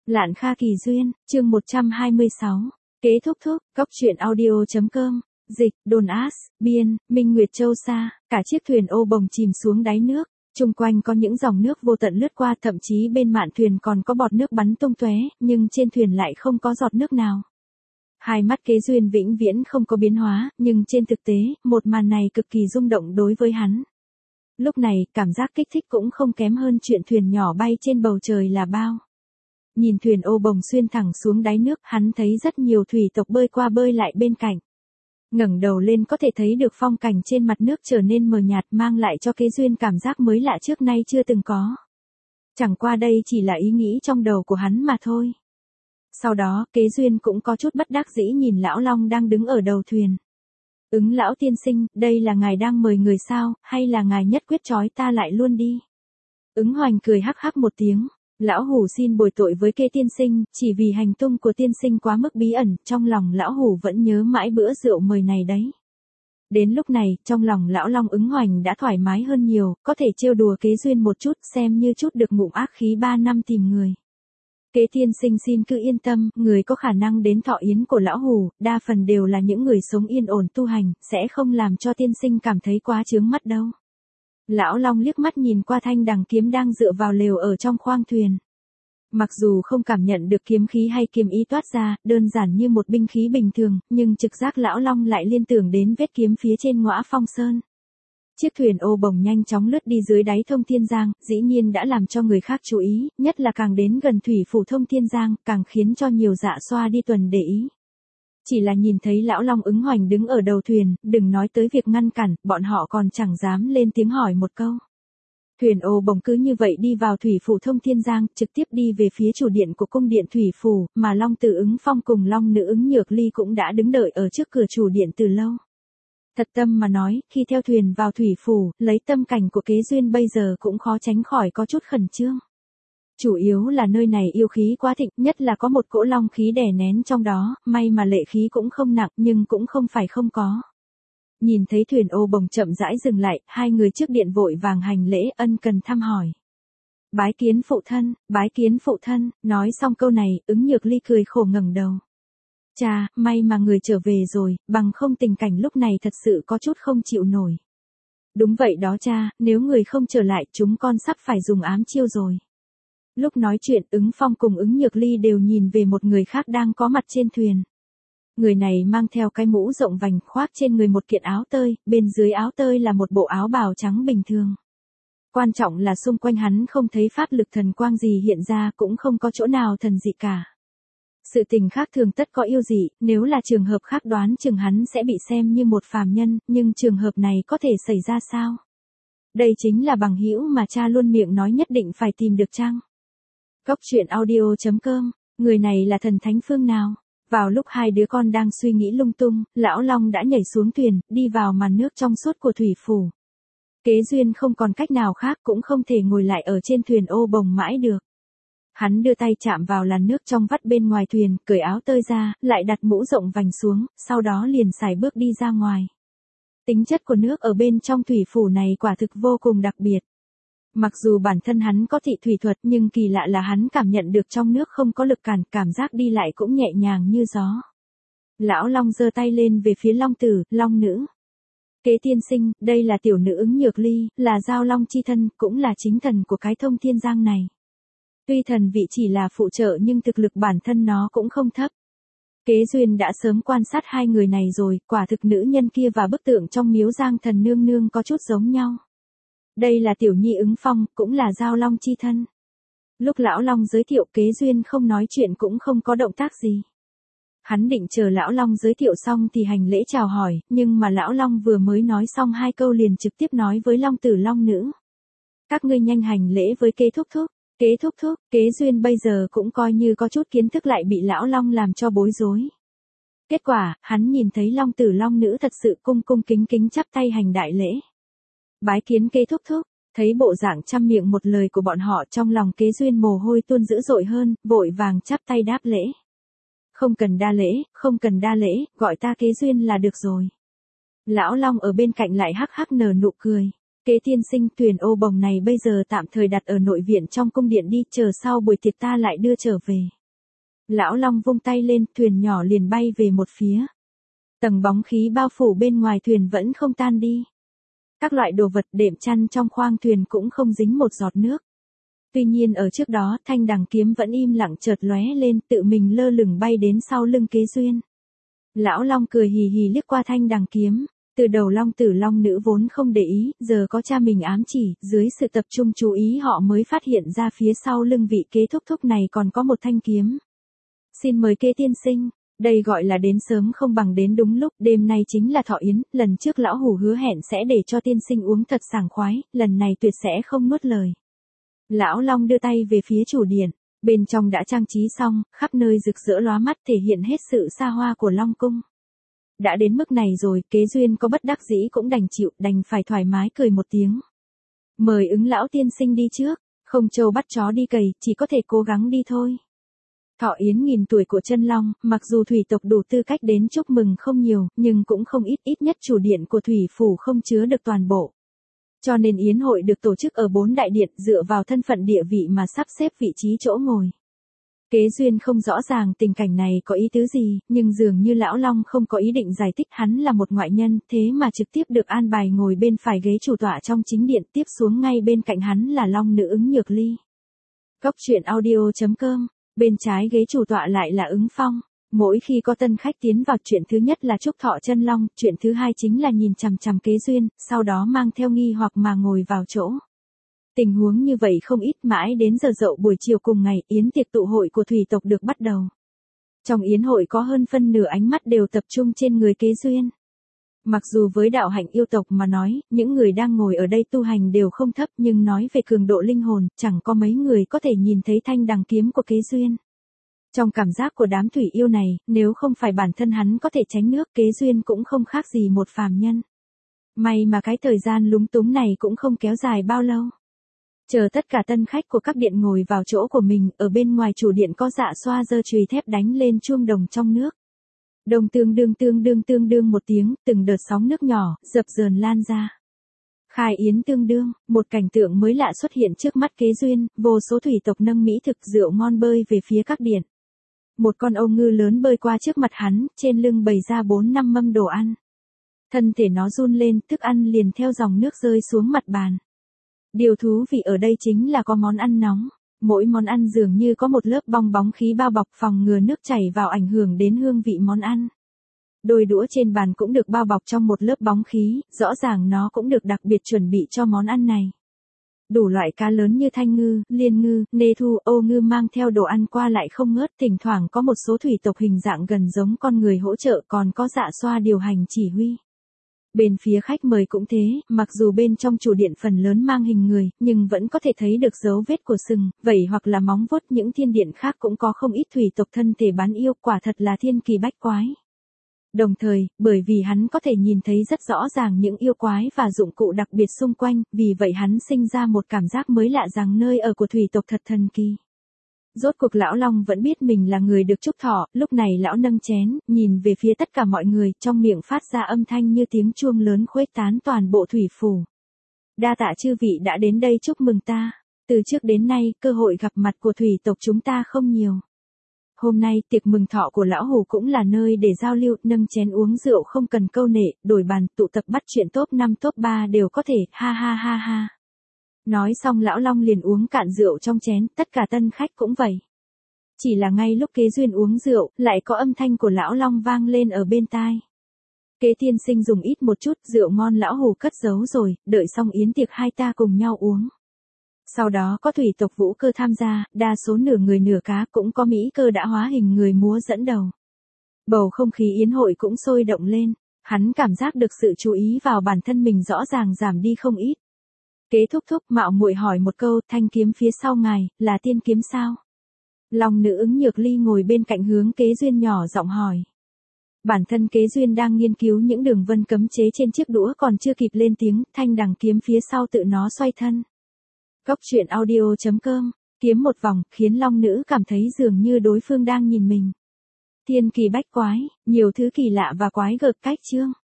Lạn Kha Kỳ Duyên, chương 126. Kế thúc thúc, cóc truyện audio.com. Dịch, Đồn Ás, Biên, Minh Nguyệt Châu Sa, cả chiếc thuyền ô bồng chìm xuống đáy nước. Chung quanh có những dòng nước vô tận lướt qua, thậm chí bên mạn thuyền còn có bọt nước bắn tung tóe, nhưng trên thuyền lại không có giọt nước nào. Hai mắt Kế Duyên vĩnh viễn không có biến hóa, nhưng trên thực tế, một màn này cực kỳ rung động đối với hắn. Lúc này, cảm giác kích thích cũng không kém hơn chuyện thuyền nhỏ bay trên bầu trời là bao. Nhìn thuyền ô bồng xuyên thẳng xuống đáy nước, hắn thấy rất nhiều thủy tộc bơi qua bơi lại bên cạnh. Ngẩng đầu lên có thể thấy được phong cảnh trên mặt nước trở nên mờ nhạt, mang lại cho Kế Duyên cảm giác mới lạ trước nay chưa từng có. Chẳng qua đây chỉ là ý nghĩ trong đầu của hắn mà thôi. Sau đó, Kế Duyên cũng có chút bất đắc dĩ nhìn lão long đang đứng ở đầu thuyền. Ứng lão tiên sinh, đây là ngài đang mời người sao, hay là ngài nhất quyết trói ta lại luôn đi? Ứng Hoành cười hắc hắc một tiếng. Lão hủ xin bồi tội với Kế tiên sinh, chỉ vì hành tung của tiên sinh quá mức bí ẩn, trong lòng lão hủ vẫn nhớ mãi bữa rượu mời này đấy. Đến lúc này, trong lòng lão long Ứng Hoành đã thoải mái hơn nhiều, có thể trêu đùa Kế Duyên một chút, xem như chút được ngụm ác khí 3 năm tìm người. Kế tiên sinh xin cứ yên tâm, người có khả năng đến thọ yến của lão hủ, đa phần đều là những người sống yên ổn tu hành, sẽ không làm cho tiên sinh cảm thấy quá chướng mắt đâu. Lão long liếc mắt nhìn qua thanh đằng kiếm đang dựa vào lều ở trong khoang thuyền. Mặc dù không cảm nhận được kiếm khí hay kiếm ý toát ra, đơn giản như một binh khí bình thường, nhưng trực giác lão long lại liên tưởng đến vết kiếm phía trên Ngõa Phong Sơn. Chiếc thuyền ô bồng nhanh chóng lướt đi dưới đáy Thông Thiên Giang, dĩ nhiên đã làm cho người khác chú ý, nhất là càng đến gần thủy phủ Thông Thiên Giang, càng khiến cho nhiều dạ xoa đi tuần để ý. Chỉ là nhìn thấy lão long Ứng Hoành đứng ở đầu thuyền, đừng nói tới việc ngăn cản, bọn họ còn chẳng dám lên tiếng hỏi một câu. Thuyền ô bồng cứ như vậy đi vào thủy phủ Thông Thiên Giang, trực tiếp đi về phía chủ điện của cung điện thủy phủ, mà Long Tử Ứng Phong cùng Long Nữ Ứng Nhược Ly cũng đã đứng đợi ở trước cửa chủ điện từ lâu. Thật tâm mà nói, khi theo thuyền vào thủy phủ, lấy tâm cảnh của Kế Duyên bây giờ cũng khó tránh khỏi có chút khẩn trương. Chủ yếu là nơi này yêu khí quá thịnh, nhất là có một cỗ long khí đè nén trong đó, may mà lệ khí cũng không nặng nhưng cũng không phải không có. Nhìn thấy thuyền ô bồng chậm rãi dừng lại, hai người trước điện vội vàng hành lễ ân cần thăm hỏi. Bái kiến phụ thân, bái kiến phụ thân, nói xong câu này, Ứng Nhược Ly cười khổ ngẩng đầu. Chà, may mà người trở về rồi, bằng không tình cảnh lúc này thật sự có chút không chịu nổi. Đúng vậy đó cha, nếu người không trở lại chúng con sắp phải dùng ám chiêu rồi. Lúc nói chuyện Ứng Phong cùng Ứng Nhược Ly đều nhìn về một người khác đang có mặt trên thuyền. Người này mang theo cái mũ rộng vành, khoác trên người một kiện áo tơi, bên dưới áo tơi là một bộ áo bào trắng bình thường. Quan trọng là xung quanh hắn không thấy pháp lực thần quang gì hiện ra, cũng không có chỗ nào thần dị cả. Sự tình khác thường tất có yêu dị, nếu là trường hợp khác đoán chừng hắn sẽ bị xem như một phàm nhân, nhưng trường hợp này có thể xảy ra sao? Đây chính là bằng hữu mà cha luôn miệng nói nhất định phải tìm được chăng? Cóc truyện audio.com, người này là thần thánh phương nào? Vào lúc hai đứa con đang suy nghĩ lung tung, lão long đã nhảy xuống thuyền, đi vào màn nước trong suốt của thủy phủ. Kế Duyên không còn cách nào khác cũng không thể ngồi lại ở trên thuyền ô bồng mãi được. Hắn đưa tay chạm vào làn nước trong vắt bên ngoài thuyền, cởi áo tơi ra, lại đặt mũ rộng vành xuống, sau đó liền sải bước đi ra ngoài. Tính chất của nước ở bên trong thủy phủ này quả thực vô cùng đặc biệt. Mặc dù bản thân hắn có thị thủy thuật nhưng kỳ lạ là hắn cảm nhận được trong nước không có lực cản, cảm giác đi lại cũng nhẹ nhàng như gió. Lão long giơ tay lên về phía Long Tử, Long Nữ. Kế tiên sinh, đây là tiểu nữ Ứng Nhược Ly, là giao long chi thân, cũng là chính thần của cái Thông Thiên Giang này. Tuy thần vị chỉ là phụ trợ nhưng thực lực bản thân nó cũng không thấp. Kế Duyên đã sớm quan sát hai người này rồi, quả thực nữ nhân kia và bức tượng trong miếu Giang Thần nương nương có chút giống nhau. Đây là tiểu nhi Ứng Phong, cũng là giao long chi thân. Lúc lão long giới thiệu Kế Duyên không nói chuyện cũng không có động tác gì. Hắn định chờ lão long giới thiệu xong thì hành lễ chào hỏi, nhưng mà lão long vừa mới nói xong hai câu liền trực tiếp nói với Long Tử Long Nữ. Các ngươi nhanh hành lễ với Kế thúc thúc. Kế thúc thúc, Kế Duyên bây giờ cũng coi như có chút kiến thức lại bị lão long làm cho bối rối. Kết quả, hắn nhìn thấy Long Tử Long Nữ thật sự cung cung kính kính chắp tay hành đại lễ. Bái kiến Kế thúc thúc, thấy bộ dạng trăm miệng một lời của bọn họ trong lòng Kế Duyên mồ hôi tuôn dữ dội hơn, vội vàng chắp tay đáp lễ. Không cần đa lễ, không cần đa lễ, gọi ta Kế Duyên là được rồi. Lão long ở bên cạnh lại hắc hắc nở nụ cười. Kế tiên sinh, thuyền ô bồng này bây giờ tạm thời đặt ở nội viện trong cung điện đi, chờ sau buổi tiệc ta lại đưa trở về. Lão Long vung tay lên, thuyền nhỏ liền bay về một phía. Tầng bóng khí bao phủ bên ngoài thuyền vẫn không tan đi. Các loại đồ vật đệm chăn trong khoang thuyền cũng không dính một giọt nước. Tuy nhiên ở trước đó, thanh đằng kiếm vẫn im lặng chợt lóe lên, tự mình lơ lửng bay đến sau lưng Kế Duyên. Lão Long cười hì hì liếc qua thanh đằng kiếm. Từ đầu Long Tử Long Nữ vốn không để ý, giờ có cha mình ám chỉ, dưới sự tập trung chú ý họ mới phát hiện ra phía sau lưng vị Kế thúc thúc này còn có một thanh kiếm. Xin mời Kế tiên sinh. Đây gọi là đến sớm không bằng đến đúng lúc, đêm nay chính là thọ yến, lần trước lão hủ hứa hẹn sẽ để cho tiên sinh uống thật sảng khoái, lần này tuyệt sẽ không nuốt lời. Lão Long đưa tay về phía chủ điện, bên trong đã trang trí xong, khắp nơi rực rỡ lóa mắt thể hiện hết sự xa hoa của Long cung. Đã đến mức này rồi, Kế Duyên có bất đắc dĩ cũng đành chịu, đành phải thoải mái cười một tiếng. Mời ứng lão tiên sinh đi trước, không trâu bắt chó đi cày, chỉ có thể cố gắng đi thôi. Thọ yến nghìn tuổi của Chân Long, mặc dù thủy tộc đủ tư cách đến chúc mừng không nhiều, nhưng cũng không ít, ít nhất chủ điện của thủy phủ không chứa được toàn bộ. Cho nên yến hội được tổ chức ở 4 đại điện, dựa vào thân phận địa vị mà sắp xếp vị trí chỗ ngồi. Kế Duyên không rõ ràng tình cảnh này có ý tứ gì, nhưng dường như lão Long không có ý định giải thích hắn là một ngoại nhân, thế mà trực tiếp được an bài ngồi bên phải ghế chủ tọa trong chính điện, tiếp xuống ngay bên cạnh hắn là Long Nữ Ứng Nhược Ly. Cốc truyện audio.com, bên trái ghế chủ tọa lại là Ứng Phong. Mỗi khi có tân khách tiến vào, chuyện thứ nhất là chúc thọ Chân Long, chuyện thứ hai chính là nhìn chằm chằm Kế Duyên, sau đó mang theo nghi hoặc mà ngồi vào chỗ. Tình huống như vậy không ít, mãi đến giờ dậu buổi chiều cùng ngày, yến tiệc tụ hội của thủy tộc được bắt đầu. Trong yến hội có hơn phân nửa ánh mắt đều tập trung trên người Kế Duyên. Mặc dù với đạo hạnh yêu tộc mà nói, những người đang ngồi ở đây tu hành đều không thấp, nhưng nói về cường độ linh hồn, chẳng có mấy người có thể nhìn thấy thanh đằng kiếm của Kế Duyên. Trong cảm giác của đám thủy yêu này, nếu không phải bản thân hắn có thể tránh nước, Kế Duyên cũng không khác gì một phàm nhân. May mà cái thời gian lúng túng này cũng không kéo dài bao lâu. Chờ tất cả tân khách của các điện ngồi vào chỗ của mình, ở bên ngoài chủ điện có Dạ Xoa giơ chùy thép đánh lên chuông đồng trong nước. Đồng tương đương một tiếng, từng đợt sóng nước nhỏ, dập dờn lan ra. Khai yến tương đương, một cảnh tượng mới lạ xuất hiện trước mắt Kế Duyên, vô số thủy tộc nâng mỹ thực rượu ngon bơi về phía các điện. Một con âu ngư lớn bơi qua trước mặt hắn, trên lưng bày ra 4-5 mâm đồ ăn. Thân thể nó run lên, thức ăn liền theo dòng nước rơi xuống mặt bàn. Điều thú vị ở đây chính là có món ăn nóng, mỗi món ăn dường như có một lớp bong bóng khí bao bọc phòng ngừa nước chảy vào ảnh hưởng đến hương vị món ăn. Đôi đũa trên bàn cũng được bao bọc trong một lớp bóng khí, rõ ràng nó cũng được đặc biệt chuẩn bị cho món ăn này. Đủ loại cá lớn như thanh ngư, liên ngư, nê thu, âu ngư mang theo đồ ăn qua lại không ngớt, thỉnh thoảng có một số thủy tộc hình dạng gần giống con người hỗ trợ, còn có Dạ Xoa điều hành chỉ huy. Bên phía khách mời cũng thế, mặc dù bên trong chủ điện phần lớn mang hình người, nhưng vẫn có thể thấy được dấu vết của sừng, vảy hoặc là móng vuốt. Những thiên điện khác cũng có không ít thủy tộc thân thể bán yêu, quả thật là thiên kỳ bách quái. Đồng thời, bởi vì hắn có thể nhìn thấy rất rõ ràng những yêu quái và dụng cụ đặc biệt xung quanh, vì vậy hắn sinh ra một cảm giác mới lạ rằng nơi ở của thủy tộc thật thần kỳ. Rốt cuộc lão Long vẫn biết mình là người được chúc thọ, lúc này lão nâng chén, nhìn về phía tất cả mọi người, trong miệng phát ra âm thanh như tiếng chuông lớn khuếch tán toàn bộ thủy phủ. Đa tạ chư vị đã đến đây chúc mừng ta. Từ trước đến nay, cơ hội gặp mặt của thủy tộc chúng ta không nhiều. Hôm nay, tiệc mừng thọ của lão hủ cũng là nơi để giao lưu, nâng chén uống rượu không cần câu nệ, đổi bàn, tụ tập bắt chuyện top 5 top 3 đều có thể, ha ha ha ha. Nói xong lão Long liền uống cạn rượu trong chén, tất cả tân khách cũng vậy. Chỉ là ngay lúc Kế Duyên uống rượu, lại có âm thanh của lão Long vang lên ở bên tai. Kế tiên sinh dùng ít một chút, rượu ngon lão hủ cất giấu rồi, đợi xong yến tiệc hai ta cùng nhau uống. Sau đó có thủy tộc Vũ Cơ tham gia, đa số nửa người nửa cá, cũng có Mỹ Cơ đã hóa hình người múa dẫn đầu. Bầu không khí yến hội cũng sôi động lên, hắn cảm giác được sự chú ý vào bản thân mình rõ ràng giảm đi không ít. Kế thúc thúc mạo muội hỏi một câu, thanh kiếm phía sau ngài, là tiên kiếm sao? Long Nữ Ứng Nhược Ly ngồi bên cạnh hướng Kế Duyên nhỏ giọng hỏi. Bản thân Kế Duyên đang nghiên cứu những đường vân cấm chế trên chiếc đũa còn chưa kịp lên tiếng, thanh đằng kiếm phía sau tự nó xoay thân. Cốc truyện audio.com, kiếm một vòng, khiến Long Nữ cảm thấy dường như đối phương đang nhìn mình. Thiên kỳ bách quái, nhiều thứ kỳ lạ và quái gợt cách chương.